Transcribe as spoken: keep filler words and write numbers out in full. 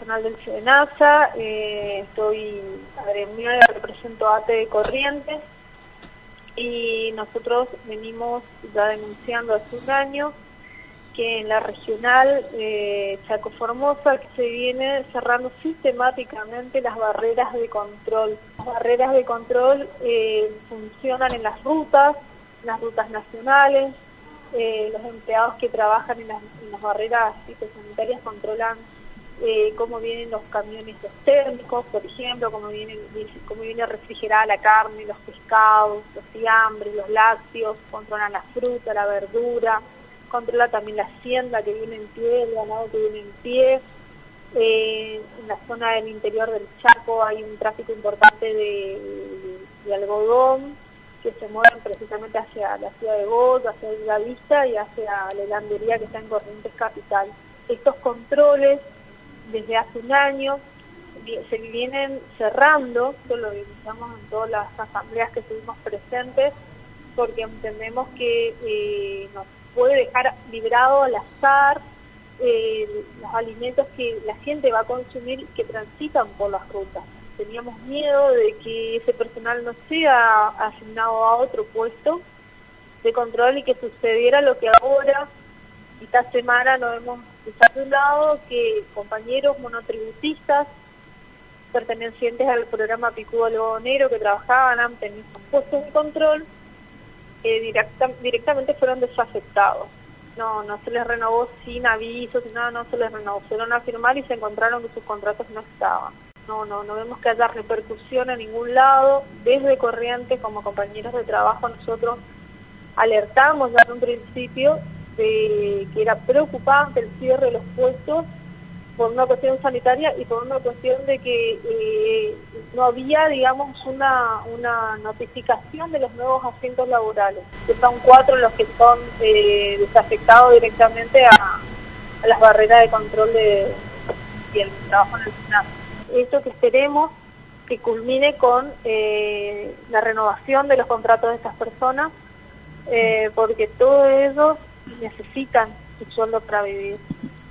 personal del SENASA, eh, estoy agremiada, represento a ATE de Corrientes y nosotros venimos ya denunciando hace un año que en la regional eh, Chaco Formosa que se viene cerrando sistemáticamente las barreras de control. Las barreras de control eh, funcionan en las rutas, en las rutas nacionales. Eh, los empleados que trabajan en las, en las barreras fitosanitarias controlan eh, cómo vienen los camiones los térmicos, por ejemplo, cómo viene, cómo viene refrigerada la carne, los pescados, los fiambres, los lácteos, controlan la fruta, la verdura, controla también la hacienda que viene en pie, el ganado que viene en pie. Eh, en la zona del interior del Chaco hay un tráfico importante de, de, de algodón, que se mueven precisamente hacia la ciudad de Goz, hacia la Vista y hacia la helandería que está en Corrientes Capital. Estos controles, desde hace un año, se vienen cerrando, esto lo denunciamos en todas las asambleas que estuvimos presentes, porque entendemos que eh, nos puede dejar librado al azar eh, los alimentos que la gente va a consumir y que transitan por las rutas. Teníamos miedo de que ese personal no sea asignado a otro puesto de control y que sucediera lo que ahora, esta semana, nos hemos desarrollado, que compañeros monotributistas pertenecientes al programa Picudo Algodonero que trabajaban antes en esos puestos de control eh, directa, directamente fueron desafectados. No, no se les renovó sin aviso, sin nada, no se les renovó. Fueron a firmar y se encontraron que sus contratos no estaban. No, no, no vemos que haya repercusión en ningún lado. Desde Corrientes, como compañeros de trabajo, nosotros alertamos ya en un principio de que era preocupante el cierre de los puestos por una cuestión sanitaria y por una cuestión de que eh, no había, digamos, una, una notificación de los nuevos asientos laborales, que son cuatro los que son eh, desafectados directamente a, a las barreras de control de, y el trabajo en el SENASA. Esto que esperemos que culmine con eh, la renovación de los contratos de estas personas, eh, porque todos ellos necesitan su sueldo para vivir.